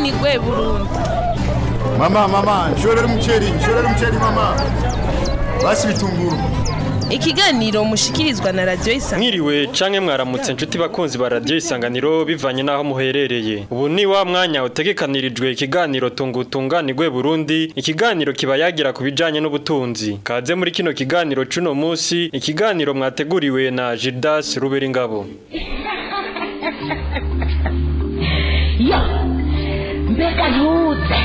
ni gwe Burundi. Mama, nshorera umuceri mama. Basi bitunguru. Ikiganiro mushikirizwa na Radio Isanganiro. Mwiriwe canke mwaramutse nshuti bakunzi ba Radio Isanganiro bivanye naho muherereye. Ubu ni wa mwanya utegekanirijwe ikiganiro tungutunganirwe Burundi, ikiganiro kiba yagira kubijanye n'ubutunzi. Kaze muri kino kiganiro cuno musi, ikiganiro mwateguriwe na Gildas Ruberingabo. Yo, mbega ntuze.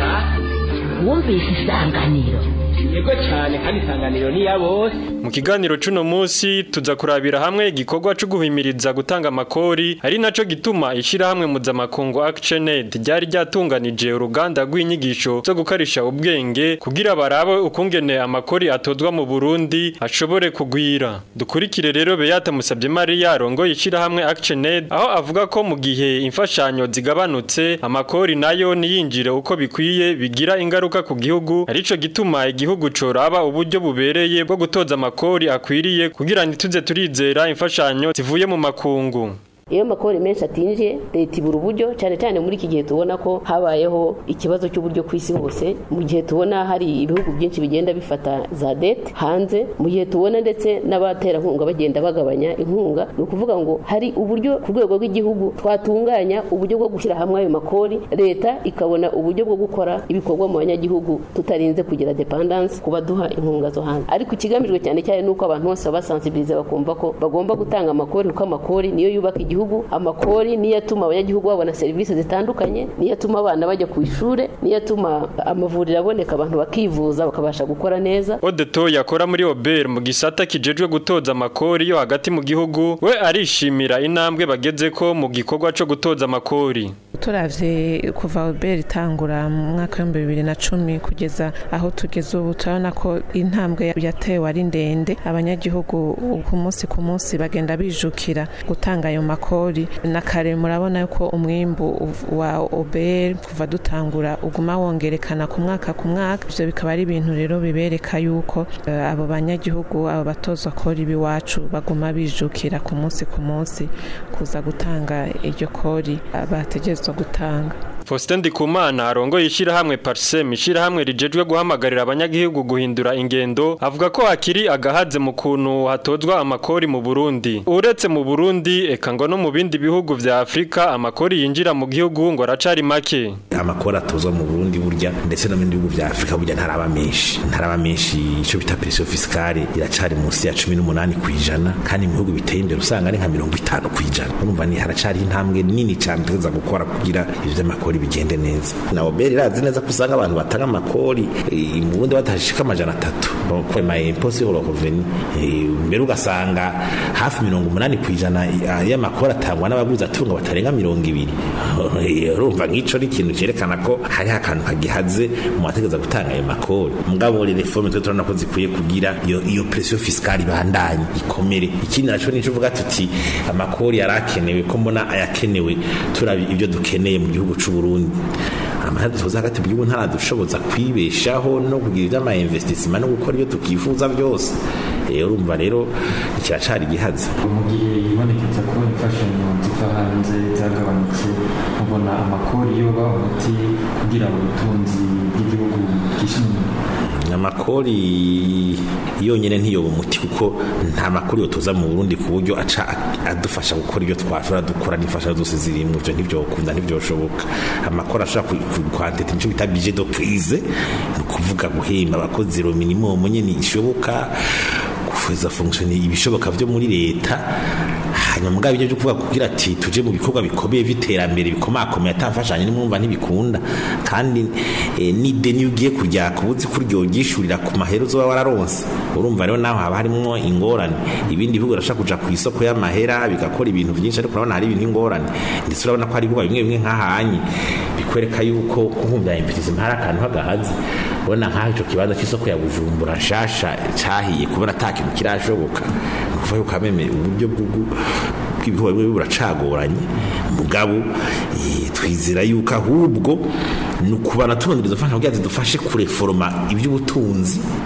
Wumvise Isanganiro. Yego cyane kandi Isanganiro ni yabose. Mu kiganiro cuno musi tuza kurabira hamwe igikorwa cyo guhimiriza gutanga amakori ari naco gituma ishira hamwe mpuzamakungu ActionAid ryari ryatunganije uruganda rw'inyigisho zo gukarisha ubwenge kugira barabe ukungene amakori atozwa mu Burundi ashobore kugwira. Dukurikire rero Beata Musabye Maria rongo ishira hamwe ActionAid aho avuga ko mu gihe imfashanyo zigabanutse amakori nayo niyinjire uko bikwiye bigira ingaruka ku gihugu arico gituma igihugu coraba uburyo bubereye bwo gutoza amakori akwiriye kugira ntituze turizera imfashanyo zivuye mu makungu. Iyo makori menshi atinje leta ibura uburyo cyane cyane muri iki gihe tubona ko habayeho ikibazo cy'uburyo kwisi hose, mu gihe tubona hari ibihugu byinshi bigenda bifata za dette hanze, mu gihe tubona ndetse n'abatera nkunga bagenda bagabanya inkunga, no kuvuga ngo hari uburyo ku rwego rw'igihugu twatunganya uburyo bwo gushyira hamwe ayo makori, leta ikabona uburyo bwo gukora ibikorwa mu banyagihugu tutarinze kugira dependance kuba duha inkunga zo hanze. Ariko ikigamijwe cyane cyane nuko abantu bose basensibilize bakumva ko bagomba gutanga amakori kuko amakori niyo yubaka igihugu, amakori niyo atuma abanyagihugu babona serivisi zitandukanye, niyo atuma abana bajya ku ishure, niyo atuma amavuriro aboneka abantu bakivuza bakabasha gukora neza. Odeto yakora muri Ober mu gisata kijejwe gutoza amakori yo hagati mu gihugu we arishimira intambwe bagezeko mu gikorwa cyo gutoza amakori. Turavye kuva Ober itangura mu mwaka wa 2010 kugeza aho tugeze ubu turabona ko intambwe yatewe ari ndende, abanyagihugu ku munsi bagenda bijukira gutanga ayo makori na kare murabona yuko umwimbu wa Ober kuva dutangura uguma wongerekana ku mwaka ivyo bikaba ari ibintu rero bibereka yuko abo banyagihugu abo batozwa kori biwacu baguma bijukira ku munsi kuza gutanga iryo kori bategezwa gutanga. Faustin Ndikumana arongo yishira hamwe Parsem ishira hamwe rijejwe guhamagarira abanyagihugu guhindura ingendo avuga ko hakiri agahaze mu kuntu hatozwa amakori mu Burundi. Uretse mu Burundi eka ngo no mu bindi bihugu vya Afrika amakori yinjira mu gihugu ngo aracari make. Amakori atozwa mu Burundi burya ndetse no mu bindi bihugu vya Afrika burya ntaraba menshi ico bita pression fiscale iracari munsi ya 18% kandi mu bihugu biteye imbere usanga ari nka 50%. Urumva ni haracari intambwe nini cyane tuza gukora kugira ivyo amakori bigende neza. Na Ober irazi neza kusanga abantu batanga amakori mu Burundi batashika 300 ko ma impôt sur le revenu mbere ugasanga hafi 80% y'amakori atangwa n'abaguzi atunga batarenga 200. Urumva nk'ico ari ikintu cerekana ko hari akantu kagihaze mu bategeza gutanga ayo makori. Mugabo le reforme turabona ko zikwiye kugira iyo pression fiscale ibandanye ikomere. Ikindi naco nico uvuga tuti amakori yarakenewe ko mbona ayakenewe turabi ibyo dukeneye mu gihugu c'u Burundi. Amahera tuza hagati mu gihugu ntaradushoboza kwibeshaho no kugira ama investissement no gukora ibyo tukifuza byose. Urumva rero kiracari gihaze. Mu gihe ibonekeza ko imfashanyo ziva hanze zagabanutse ubona amakori yo bahuti kugira ubutunzi bw'igihugu gishimye. Amakori yonyene ntiyoba umuti kuko nta makori yotoza mu Burundi ku buryo aca adufasha gukora ibyo twashobora dukora n'ifasha zose ziri mu byo ntibyokunda ntibyoshoboka. Amakori ashobora kwanteta nicyo bita budget de crise no kuvuga guhemba abakozi ro minimum nyene ishoboka kufuza fonctionner ibishoboka byo muri leta. Hanyuma mugabo ibyo kuvuga kugira ati tuje mu bikorwa bikomeye biterambere bikomakomeye atafashanye n'umwumva ntibikunda kandi ni deni ugiye kujya kubuzi kuryogishurira ku mahero zo wararonse. Urumva rero naho haba harimo ingorane. Ibindi bihugu rashaka kuja ku isoko y'amahera bigakora ibintu byinshi ariko urabona hari ibintu ingorane ndetse urabona ko hari bihugu bimwe nk'ahanye bikwereka yuko kuhumbya impitizi mpara kantu hagahaze. Bona nk'aho kibanza cy'isoko ya Bujumbura shasha cyahiye kubera atakintu kirashoboka kuva yuko ameme uburyo bw'ibihugu bimwe buracagoranye. Mugabo twizera yuko ahubwo nukubana tunondiriza fasha kugira zidufashe kureforma iby'ubutunzi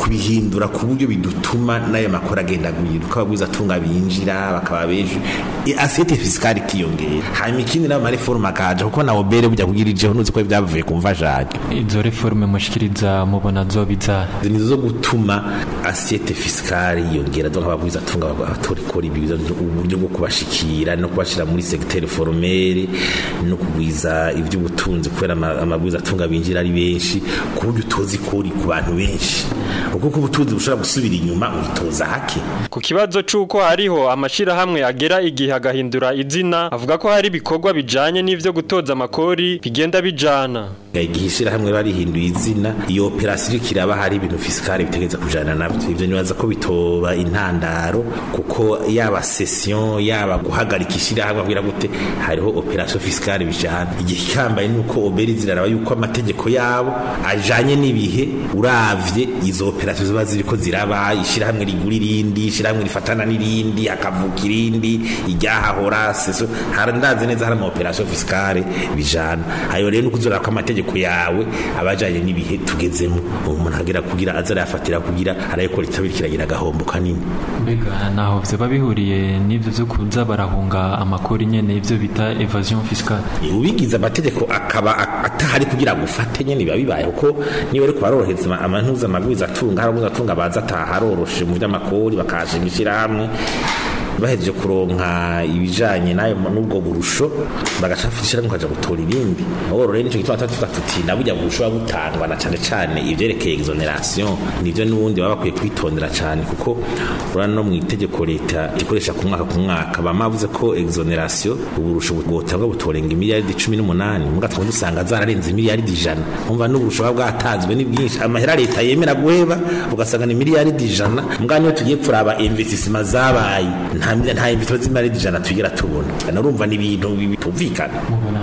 kubihindura ku buryo bidutuma n'ayo makuru agenda guhinduka abagwiza tunga binjira bakaba benshi assiette fiscale ikiyongera hanyuma ikindi n'ama reforme akaje kuko nawo bere bujya kugirijeho nuzi ko byavuye kumvajanye izo reforme mushikiriza mubona zobiza nizo zo gutuma assiette fiscale yongera donc abagwiza tunga abatorikora ibibizo uburyo bwo kubashikira no kubashira muri secteur formel no kugwiza iby'ubutunzi kubera amagwiza tunga binjira ari benshi ku buryo utozi kuri ku bantu benshi kuko ubutunzi bushobora gusubira inyuma ubitoza hake ku kibazo c'uko hariho amashira hamwe agera igihe agahindura izina avuga ko hari bikorwa bijanye n'ivyo gutoza amakori bigenda bijana igishira hamwe barihinduye izina iyo operation kiraba hari ibintu fiscale bitegeza kujana navyo ivyo nibaza ko bitoba intandaro kuko yaba session yaba guhagarika ishira hamwe abwira gute hariho operation fiscale bijana igihe kambaye nuko oberi ziraraba yuko amategeko yabo ajanye n'ibihe uravye izo operation ziba ziriko ziraba ishira hamwe riguri rindi ishira hamwe rifatana n'irindi akavuka irindi ijyahahora seso harandaze neza hari ama operation fiscale bijana ayo rero kuzura ko amategeko yawe abajanye n'ibihe tugezemo umuntu agera kugira azara yafatira kugira arayikora itabirikiragira gahombo kanini mbega naho vyo bihuriye n'ivyo byo kuza barahunga amakori nyene ivyo bita evasion fiscale ubigiza amategeko akaba atahari kugira gufate nyene bibaye uko niwe ariko baroroheza amantuza amagwiza atunga haramuza atunga baza ataharoroshe mu by'amakori bakashingishira hamwe bahejeje kuronka ibijanye nayo nubwo burusho bagashafishira mukaja gutora ibindi ahoro rero nico gituma tuti nabujya burusho butangwa na cyane ivyerekeye exoneration nivyo nubundi baba bakwiye kwitondera cyane kuko urano mu itegeko leta ikoresha ku mwaka bamavuze ko exoneration uburusho bwotangwa butorenga miliyari 18 muga twumva dusanga zararenze miliyari 100 umva n'uburusho bwatanzwe ni bwinshi amahera leta yemera guheba ugasanga ni miliyari 100 muga niyo tugiye kuraba investissement zabaye nta invito z'imari dijana tugira tubona narumva n'ibintu bitumvikana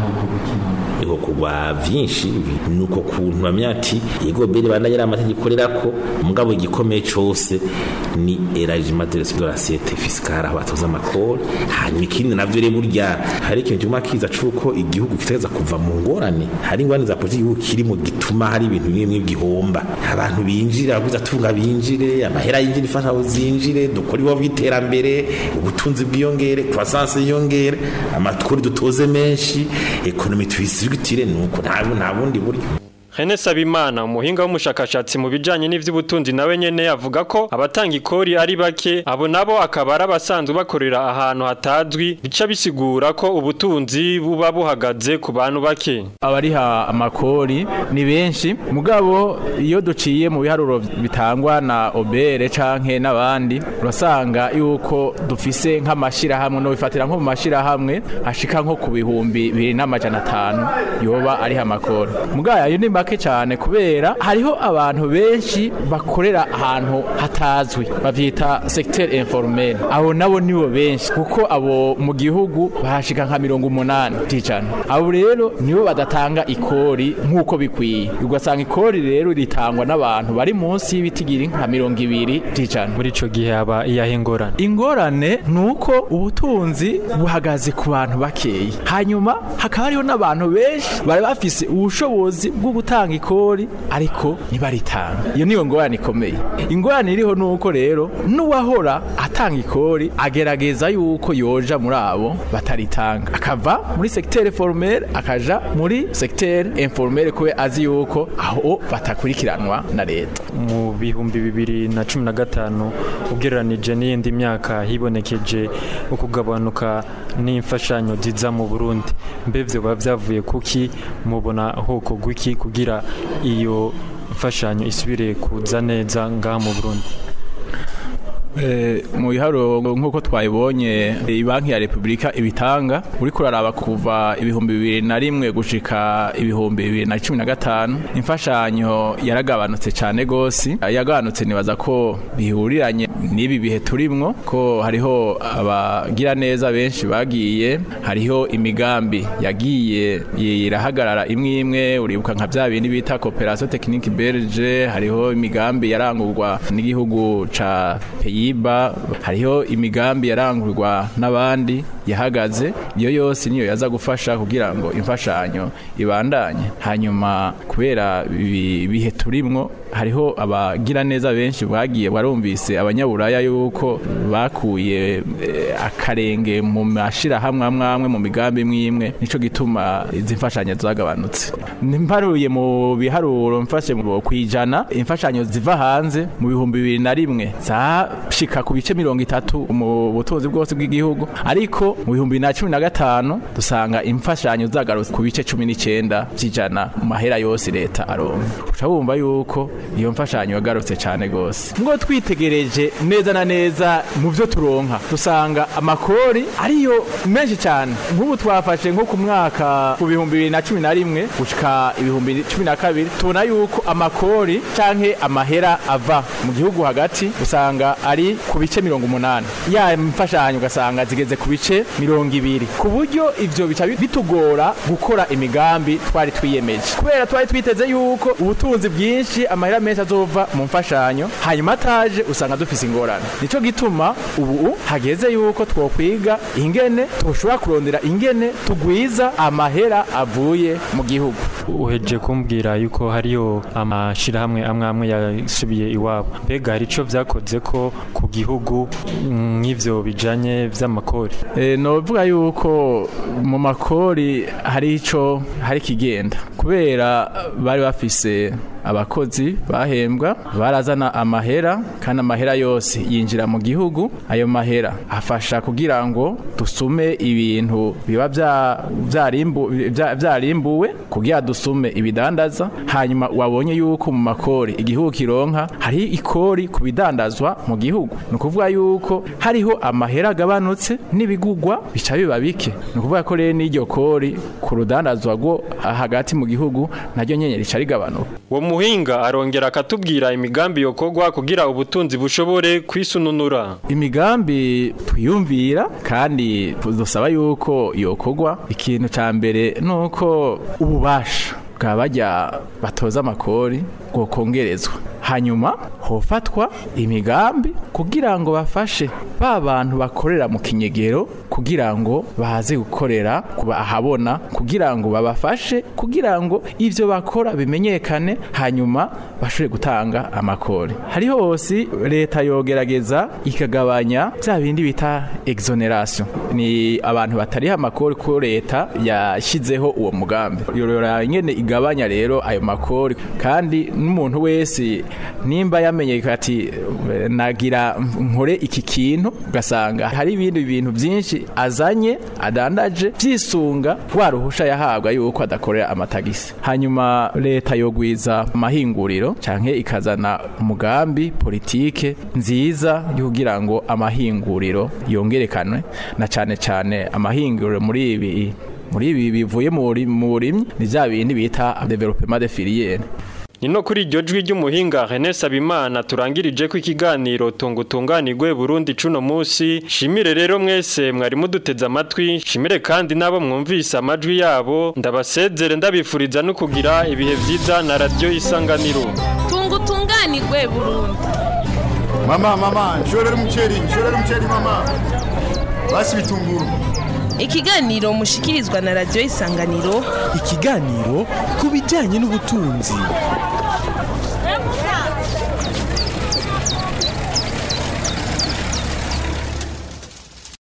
iko kugwa vyinshi nuko kuntu bamyati yego bere bandanyira amategeko lerako mugabo igikomeye cyose ni éragement de l'assiette fiscale abatoza amakori hanyuma ikindi navyo rero burya hari ikintu cyuma kiza cuko igihugu kiteza kuva mu ngorane hari ingwani za politiki igihugu kirimo gituma hari ibintu bimwe bigihomba abantu binjira abuza tunga binjire amahera y'injira ifasha uzinjire dukora ibo biterambere ubutunzi bwiyongere croissance yongere amakori dutoze menshi economy twisirigitire nuko nta bundi buryo Hene Sabimana umuhinga w'umushakashatsi mu bijanye n'ivy'ubutunzi nawe nyene yavuga ko abatanga ikori ari bake abo nabo akabara abasanzwe bakorera ahantu hatazwi bica bisigura ko ubutunzi buba buhagaze ku bantu bake abariha amakori ni benshi mugabo iyo duciye mu biharuro bitangwa na obere canke n'abandi urasanga yuko dufise nk'amashira hamwe no bifatira nko mu mashira hamwe ashika nko ku bihumbi 2500 yoba ariha amakori mugabo ayo ni make cyane kubera hariho abantu benshi bakorera ahantu hatazwi bavyita secteur informel abo nabo nibo benshi kuko abo mu gihugu bahashika nka 80 ticana abo rero nibo badatanga ikori nkuko bikwiye ugasanga ikori rero ritangwa n'abantu bari munsi y'ibitigiri nka 200 ticana muri ico gihe aba ingorane nuko ubutunzi buhagaze ku bantu bakeyi hanyuma hakaba hariho n'abantu benshi bari bafise ubushobozi bwo gutanga ikori ariko ntibaritanga iyo niyo ngorane ikomeye ingorane iriho nuko rero n'uwahora atanga ikori agerageza yuko yoja muri abo bataritanga akava muri secteur formel akaja muri secteur informel kube azi yuko aho batakurikiranwa na leta mu bihumbi 2015 ugereranije n'iyindi myaka hibonekeje ukugabanuka n'imfashanyo ziza mu Burundi mbevyo bavyavuye kuki mubona hoko gwiki kugira iyo mfashanyo isubire kuza neza ngaha mu Burundi mu biharo nk'uko twayibonye banki ya Republika ibitanga uri kuraraba kuva ibihumbi 2001 gushika ibihumbi 2015 imfashanyo yaragabanutse cyane gose yagabanutse nibaza ko bihuriranye n'ibi bihe turimwo ko hariho abagira neza benshi bagiye hariho imigambi yagiye irahagarara imwe uribuka nka bya bindi bita coopération technique belge hariho imigambi yarangurwa n'igihugu ca Yiba hariho imigambi yarangurwa n'abandi yahagaze iyo yose niyo yaza gufasha kugira ngo imfashanyo ibandanye hanyuma kubera bihe turimwo hariho abagira neza benshi bwagiye barumvise abanyaburaya yuko bakuye akarenge mu mashira hamwe mu migambi imwe nico gituma izi mfashanyo zagabanutse. Nimparuye mu biharuro mfashe mu kwijana imfashanyo ziva hanze mu 2001 zashika ku bice 30 mu butunzi bwose bw'igihugu, ariko mu 2015 dusanga imfashanyo zagarutse ku bice 19 by'ijana mu mahera yose leta aronka. Ucabumva yuko iyo mfashanyo yagarutse cyane gose. Ngo twitegereje neza na neza mu byo turonka dusanga amakori ariyo menshi cyane. Nk'ubu twafashe nko ku mwaka ku 2011 gushika 2012 tubona yuko amakori canke amahera ava mu gihugu hagati usanga ari ku bice 80. Ya mfashanyo ugasanga zigeze ku bice 20, ku buryo ivyo bica bitugora gukora imigambi twari twiyemeje, kubera twari twiteze yuko ubutunzi bwinshi amahera menshi azova mu mfashanyo, hanyuma ataje usanga dufise ingorane. Nico gituma ubu hageze yuko twokwiga ingene tushobora kurondera ingene tugwiza amahera avuye mu gihugu. Uheje kumbwira yuko hariyo amashirahamwe amwe yasubiye iwabo, mbega hari ico vyakoze ko ku gihugu nk'ivyo bijanye vy'amakori? Novuga yuko mu makori hari kigenda, kubera bari bafise abakozi bahembwa barazana amahera, kandi amahera yose yinjira mu gihugu. Ayo mahera afasha kugira ngo dusume ibintu biba vyarimbuwe kugira dusume ibidandaza. Hanyuma wabonye yuko mu makori igihugu kironka hari ikori ku bidandazwa mu gihugu, ni ukuvuga yuko hariho amahera agabanutse n'ibigugwa bica biba bike. Ni ukuvuga ko rero n'iryo kori ku rudandazwa rwo hagati mu gihugu naryo nyene rica rigabanuka. Muhinga arongera akatubwira imigambi yokogwa kugira ubutunzi bushobore kwisununura. Imigambi twiyumvira kandi dusaba yuko yokogwa, ikintu ca mbere nuko ububasha bw'abajya batoza amakori bwo kongerezwa, hanyuma hofatwa imigambi kugira ngo bafashe ba bantu bakorera mu kinyegero kugira ngo baze gukorera kuba ahabona, kugira ngo babafashe kugira ngo ivyo bakora bimenyekane, hanyuma bashobore gutanga amakori. Hariho hose leta yogerageza ikagabanya bya bindi bita exoneration, ni abantu batariha amakori ko leta yashizeho uwo mugambi. Yorora nyene igabanya rero ayo makori, kandi n'umuntu wese nimba yamenye ati nagira nkore iki kintu, ugasanga hari ibindi bintu byinshi azanye adandaje byisunga waruhusha yahabwa yuko adakorera amatagisi. Hanyuma leta yogwiza amahinguriro canke ikazana umugambi politike nziza kugira ngo amahinguriro yongerekanwe, na cane amahinguriro muri ibi bivuye mu burimyi ni bya bindi bita development de filiere. Nino kuri iryo jwi ry'umuhinga René Sabimana turangirije ko ikiganiro tungutunganirwe Burundi cuno musi. Shimire rero mwese mwari muduteze amatwi, shimire kandi nabo mwumvise amajwi yabo. Ndabasezere ndabifuriza no kugira ibihe vyiza na radio Isanganiro. Tungutunganirwe Burundi. Mama, nshorera umuceri mama. Basi bitunguru. Ikiganiro mushikirizwa na radio Isanganiro. Ikiganiro kubijanye n'ubutunzi.